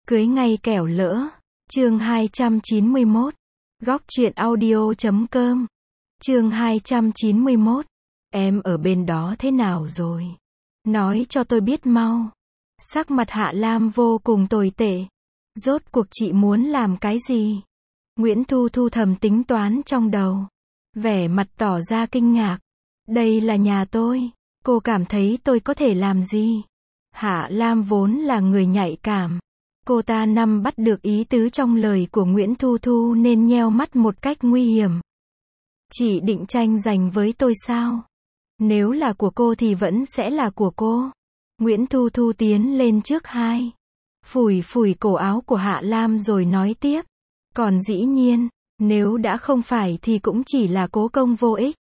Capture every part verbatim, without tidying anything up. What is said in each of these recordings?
Cưới ngay kẻo lỡ. Chương hai trăm chín mươi mốt. Góc truyện audio chấm com. Chương hai trăm chín mươi mốt. Em ở bên đó thế nào rồi? Nói cho tôi biết mau. Sắc mặt Hạ Lam vô cùng tồi tệ. Rốt cuộc chị muốn làm cái gì? Nguyễn Thu Thu thầm tính toán trong đầu. Vẻ mặt tỏ ra kinh ngạc. Đây là nhà tôi. Cô cảm thấy tôi có thể làm gì? Hạ Lam vốn là người nhạy cảm. Cô ta nắm bắt được ý tứ trong lời của Nguyễn Thu Thu nên nheo mắt một cách nguy hiểm. Chị định tranh giành với tôi sao? Nếu là của cô thì vẫn sẽ là của cô. Nguyễn Thu Thu tiến lên trước hai. Phủi phủi cổ áo của Hạ Lam rồi nói tiếp. Còn dĩ nhiên, nếu đã không phải thì cũng chỉ là cố công vô ích.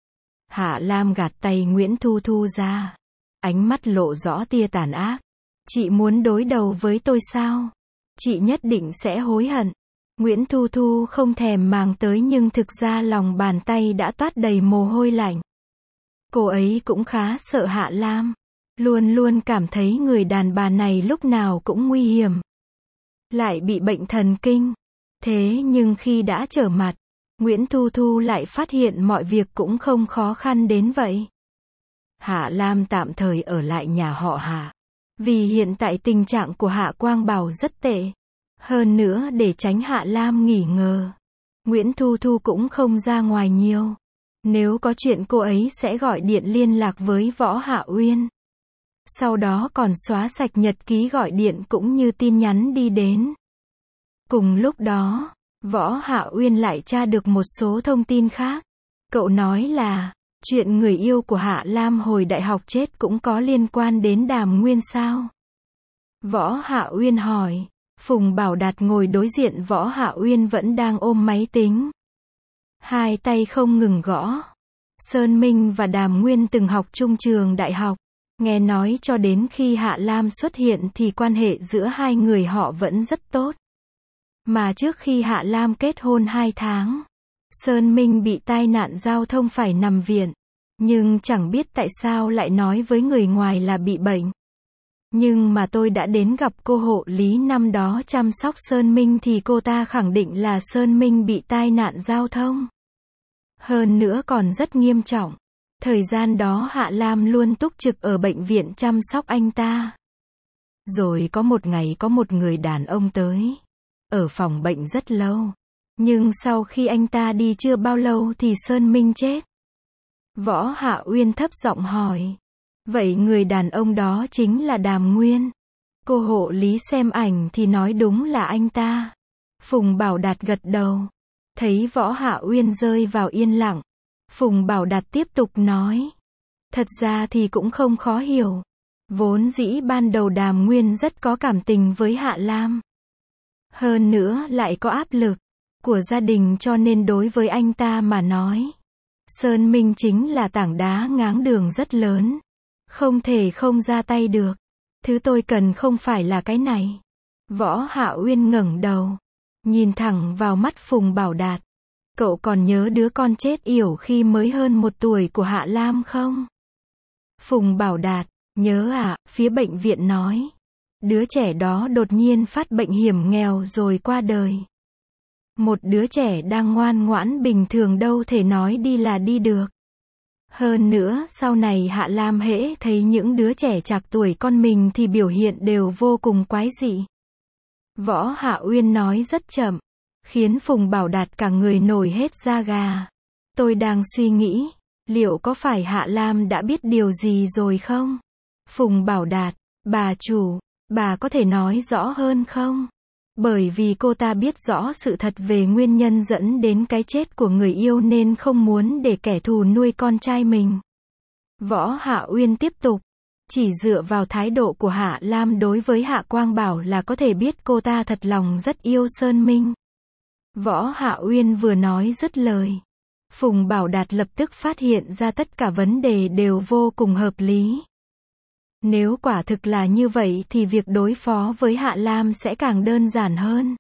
Hạ Lam gạt tay Nguyễn Thu Thu ra. Ánh mắt lộ rõ tia tàn ác. Chị muốn đối đầu với tôi sao? Chị nhất định sẽ hối hận. Nguyễn Thu Thu không thèm màng tới nhưng thực ra lòng bàn tay đã toát đầy mồ hôi lạnh. Cô ấy cũng khá sợ Hạ Lam. Luôn luôn cảm thấy người đàn bà này lúc nào cũng nguy hiểm. Lại bị bệnh thần kinh. Thế nhưng khi đã trở mặt, Nguyễn Thu Thu lại phát hiện mọi việc cũng không khó khăn đến vậy. Hạ Lam tạm thời ở lại nhà họ Hạ. Vì hiện tại tình trạng của Hạ Quang Bảo rất tệ. Hơn nữa để tránh Hạ Lam nghỉ ngờ, Nguyễn Thu Thu cũng không ra ngoài nhiều. Nếu có chuyện cô ấy sẽ gọi điện liên lạc với Võ Hạ Uyên. Sau đó còn xóa sạch nhật ký gọi điện cũng như tin nhắn đi đến. Cùng lúc đó, Võ Hạ Uyên lại tra được một số thông tin khác. Cậu nói là, chuyện người yêu của Hạ Lam hồi đại học chết cũng có liên quan đến Đàm Nguyên sao? Võ Hạ Uyên hỏi. Phùng Bảo Đạt ngồi đối diện Võ Hạ Uyên vẫn đang ôm máy tính. Hai tay không ngừng gõ. Sơn Minh và Đàm Nguyên từng học chung trường đại học. Nghe nói cho đến khi Hạ Lam xuất hiện thì quan hệ giữa hai người họ vẫn rất tốt. Mà trước khi Hạ Lam kết hôn hai tháng, Sơn Minh bị tai nạn giao thông phải nằm viện. Nhưng chẳng biết tại sao lại nói với người ngoài là bị bệnh. Nhưng mà tôi đã đến gặp cô hộ lý năm đó chăm sóc Sơn Minh thì cô ta khẳng định là Sơn Minh bị tai nạn giao thông. Hơn nữa còn rất nghiêm trọng. Thời gian đó Hạ Lam luôn túc trực ở bệnh viện chăm sóc anh ta. Rồi có một ngày có một người đàn ông tới. Ở phòng bệnh rất lâu. Nhưng sau khi anh ta đi chưa bao lâu thì Sơn Minh chết. Võ Hạ Uyên thấp giọng hỏi. Vậy người đàn ông đó chính là Đàm Nguyên. Cô hộ lý xem ảnh thì nói đúng là anh ta. Phùng Bảo Đạt gật đầu. Thấy Võ Hạ Uyên rơi vào yên lặng. Phùng Bảo Đạt tiếp tục nói. Thật ra thì cũng không khó hiểu. Vốn dĩ ban đầu Đàm Nguyên rất có cảm tình với Hạ Lam. Hơn nữa lại có áp lực của gia đình cho nên đối với anh ta mà nói. Sơn Minh chính là tảng đá ngáng đường rất lớn. Không thể không ra tay được. Thứ tôi cần không phải là cái này. Võ Hạ Uyên ngẩng đầu. Nhìn thẳng vào mắt Phùng Bảo Đạt. Cậu còn nhớ đứa con chết yểu khi mới hơn một tuổi của Hạ Lam không? Phùng Bảo Đạt. Nhớ à, phía bệnh viện nói. Đứa trẻ đó đột nhiên phát bệnh hiểm nghèo rồi qua đời. Một đứa trẻ đang ngoan ngoãn bình thường đâu thể nói đi là đi được. Hơn nữa, sau này Hạ Lam hễ thấy những đứa trẻ trạc tuổi con mình thì biểu hiện đều vô cùng quái dị. Võ Hạ Uyên nói rất chậm, khiến Phùng Bảo Đạt cả người nổi hết da gà. Tôi đang suy nghĩ, liệu có phải Hạ Lam đã biết điều gì rồi không? Phùng Bảo Đạt, bà chủ, bà có thể nói rõ hơn không? Bởi vì cô ta biết rõ sự thật về nguyên nhân dẫn đến cái chết của người yêu nên không muốn để kẻ thù nuôi con trai mình. Võ Hạ Uyên tiếp tục. Chỉ dựa vào thái độ của Hạ Lam đối với Hạ Quang Bảo là có thể biết cô ta thật lòng rất yêu Sơn Minh. Võ Hạ Uyên vừa nói dứt lời. Phùng Bảo Đạt lập tức phát hiện ra tất cả vấn đề đều vô cùng hợp lý. Nếu quả thực là như vậy thì việc đối phó với Hạ Lam sẽ càng đơn giản hơn.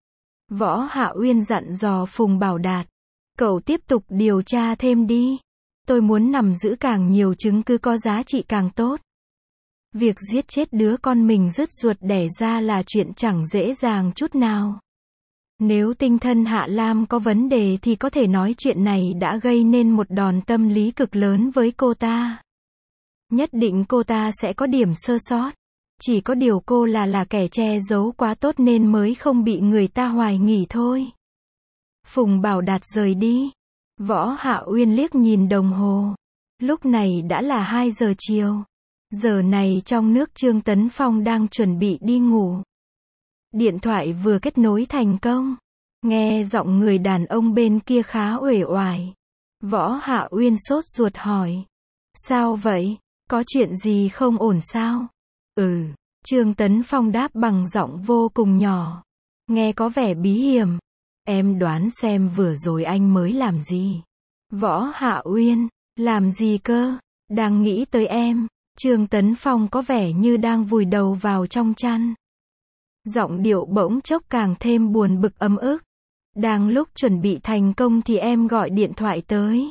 Võ Hạ Uyên dặn dò Phùng Bảo Đạt. Cậu tiếp tục điều tra thêm đi. Tôi muốn nắm giữ càng nhiều chứng cứ có giá trị càng tốt. Việc giết chết đứa con mình rứt ruột đẻ ra là chuyện chẳng dễ dàng chút nào. Nếu tinh thần Hạ Lam có vấn đề thì có thể nói chuyện này đã gây nên một đòn tâm lý cực lớn với cô ta. Nhất định cô ta sẽ có điểm sơ sót. Chỉ có điều cô là là kẻ che giấu quá tốt nên mới không bị người ta hoài nghi thôi. Phùng Bảo Đạt rời đi. Võ Hạ Uyên liếc nhìn đồng hồ. Lúc này đã là hai giờ chiều. Giờ này trong nước Trương Tấn Phong đang chuẩn bị đi ngủ. Điện thoại vừa kết nối thành công. Nghe giọng người đàn ông bên kia khá uể oải. Võ Hạ Uyên sốt ruột hỏi. Sao vậy? Có chuyện gì không ổn sao? Ừ, Trương Tấn Phong đáp bằng giọng vô cùng nhỏ. Nghe có vẻ bí hiểm. Em đoán xem vừa rồi anh mới làm gì? Võ Hạ Uyên, làm gì cơ? Đang nghĩ tới em. Trương Tấn Phong có vẻ như đang vùi đầu vào trong chăn. Giọng điệu bỗng chốc càng thêm buồn bực ấm ức. Đang lúc chuẩn bị thành công thì em gọi điện thoại tới.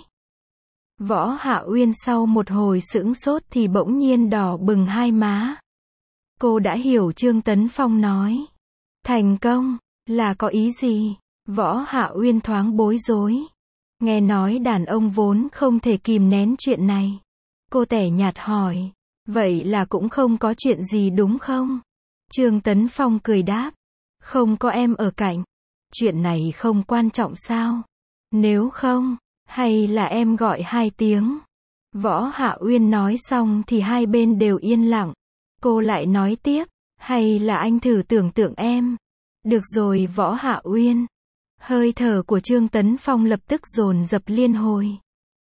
Võ Hạ Uyên sau một hồi sững sốt thì bỗng nhiên đỏ bừng hai má. Cô đã hiểu Trương Tấn Phong nói. Thành công, là có ý gì? Võ Hạ Uyên thoáng bối rối. Nghe nói đàn ông vốn không thể kìm nén chuyện này. Cô tẻ nhạt hỏi. Vậy là cũng không có chuyện gì đúng không? Trương Tấn Phong cười đáp. Không có em ở cạnh. Chuyện này không quan trọng sao? Nếu không, hay là em gọi hai tiếng? Võ Hạ Uyên nói xong thì hai bên đều yên lặng. Cô lại nói tiếp. Hay là anh thử tưởng tượng em? Được rồi Võ Hạ Uyên. Hơi thở của Trương Tấn Phong lập tức dồn dập liên hồi.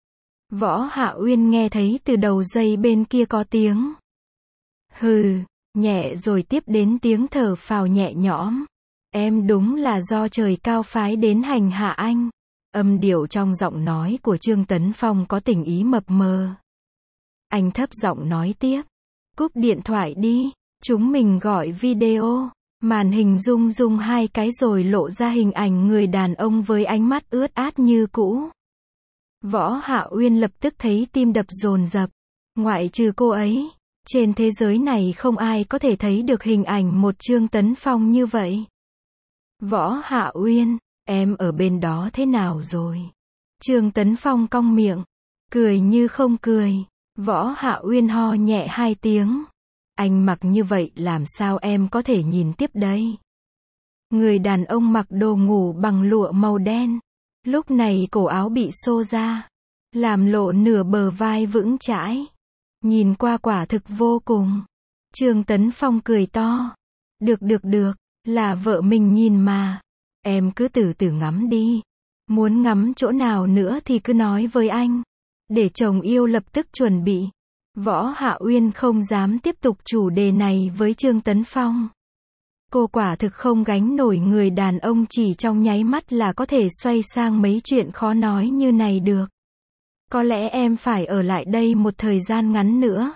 Võ Hạ Uyên nghe thấy từ đầu dây bên kia có tiếng. Hừ, nhẹ rồi tiếp đến tiếng thở phào nhẹ nhõm. Em đúng là do trời cao phái đến hành hạ anh. Âm điệu trong giọng nói của Trương Tấn Phong có tình ý mập mờ. Anh thấp giọng nói tiếp. Cúp điện thoại đi, chúng mình gọi video. Màn hình rung rung hai cái rồi lộ ra hình ảnh người đàn ông với ánh mắt ướt át như cũ. Võ Hạ Uyên lập tức thấy tim đập dồn dập. Ngoại trừ cô ấy, trên thế giới này không ai có thể thấy được hình ảnh một Trương Tấn Phong như vậy. Võ Hạ Uyên, em ở bên đó thế nào rồi? Trương Tấn Phong cong miệng, cười như không cười. Võ Hạ Uyên ho nhẹ hai tiếng. Anh mặc như vậy làm sao em có thể nhìn tiếp đây? Người đàn ông mặc đồ ngủ bằng lụa màu đen. Lúc này cổ áo bị xô ra, làm lộ nửa bờ vai vững chãi. Nhìn qua quả thực vô cùng. Trương Tấn Phong cười to. Được được được, là vợ mình nhìn mà. Em cứ từ từ ngắm đi. Muốn ngắm chỗ nào nữa thì cứ nói với anh. Để chồng yêu lập tức chuẩn bị. Võ Hạ Uyên không dám tiếp tục chủ đề này với Trương Tấn Phong. Cô quả thực không gánh nổi người đàn ông chỉ trong nháy mắt là có thể xoay sang mấy chuyện khó nói như này được. Có lẽ em phải ở lại đây một thời gian ngắn nữa.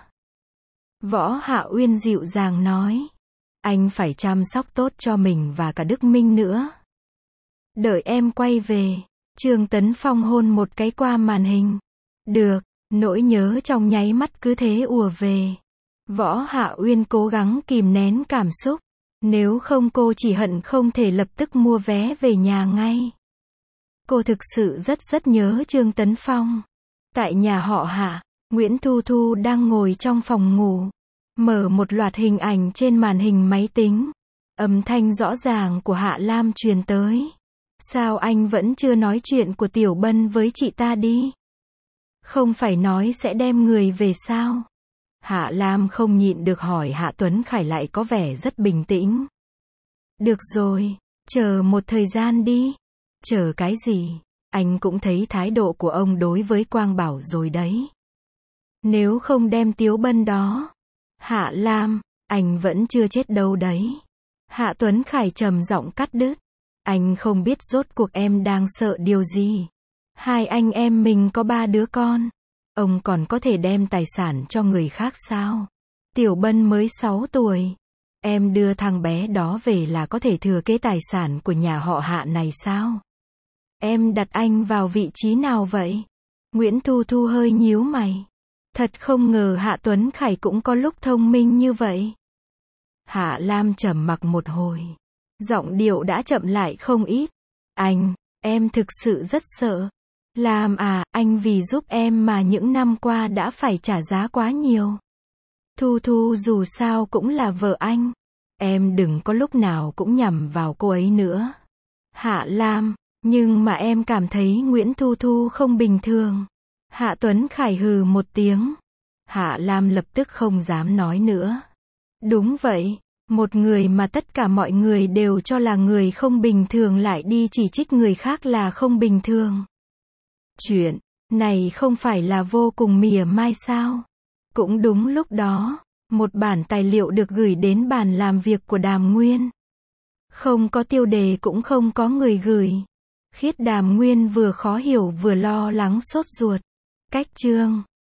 Võ Hạ Uyên dịu dàng nói. Anh phải chăm sóc tốt cho mình và cả Đức Minh nữa. Đợi em quay về. Trương Tấn Phong hôn một cái qua màn hình. Được, nỗi nhớ trong nháy mắt cứ thế ùa về. Võ Hạ Uyên cố gắng kìm nén cảm xúc. Nếu không cô chỉ hận không thể lập tức mua vé về nhà ngay. Cô thực sự rất rất nhớ Trương Tấn Phong. Tại nhà họ Hạ, Nguyễn Thu Thu đang ngồi trong phòng ngủ. Mở một loạt hình ảnh trên màn hình máy tính. Âm thanh rõ ràng của Hạ Lam truyền tới. Sao anh vẫn chưa nói chuyện của Tiểu Bân với chị ta đi? Không phải nói sẽ đem người về sao? Hạ Lam không nhịn được hỏi. Hạ Tuấn Khải lại có vẻ rất bình tĩnh. Được rồi, chờ một thời gian đi. Chờ cái gì? Anh cũng thấy thái độ của ông đối với Quang Bảo rồi đấy. Nếu không đem Tiếu Bân đó. Hạ Lam, anh vẫn chưa chết đâu đấy. Hạ Tuấn Khải trầm giọng cắt đứt. Anh không biết rốt cuộc em đang sợ điều gì. Hai anh em mình có ba đứa con. Ông còn có thể đem tài sản cho người khác sao? Tiểu Bân mới sáu tuổi. Em đưa thằng bé đó về là có thể thừa kế tài sản của nhà họ Hạ này sao? Em đặt anh vào vị trí nào vậy? Nguyễn Thu Thu hơi nhíu mày. Thật không ngờ Hạ Tuấn Khải cũng có lúc thông minh như vậy. Hạ Lam trầm mặc một hồi. Giọng điệu đã chậm lại không ít. Anh, em thực sự rất sợ. Lam à, anh vì giúp em mà những năm qua đã phải trả giá quá nhiều. Thu Thu dù sao cũng là vợ anh. Em đừng có lúc nào cũng nhằm vào cô ấy nữa. Hạ Lam, nhưng mà em cảm thấy Nguyễn Thu Thu không bình thường. Hạ Tuấn Khải hừ một tiếng. Hạ Lam lập tức không dám nói nữa. Đúng vậy, một người mà tất cả mọi người đều cho là người không bình thường lại đi chỉ trích người khác là không bình thường. Chuyện này không phải là vô cùng mỉa mai sao? Cũng đúng lúc đó, một bản tài liệu được gửi đến bàn làm việc của Đàm Nguyên. Không có tiêu đề cũng không có người gửi. Khiết Đàm Nguyên vừa khó hiểu vừa lo lắng sốt ruột. Cách chương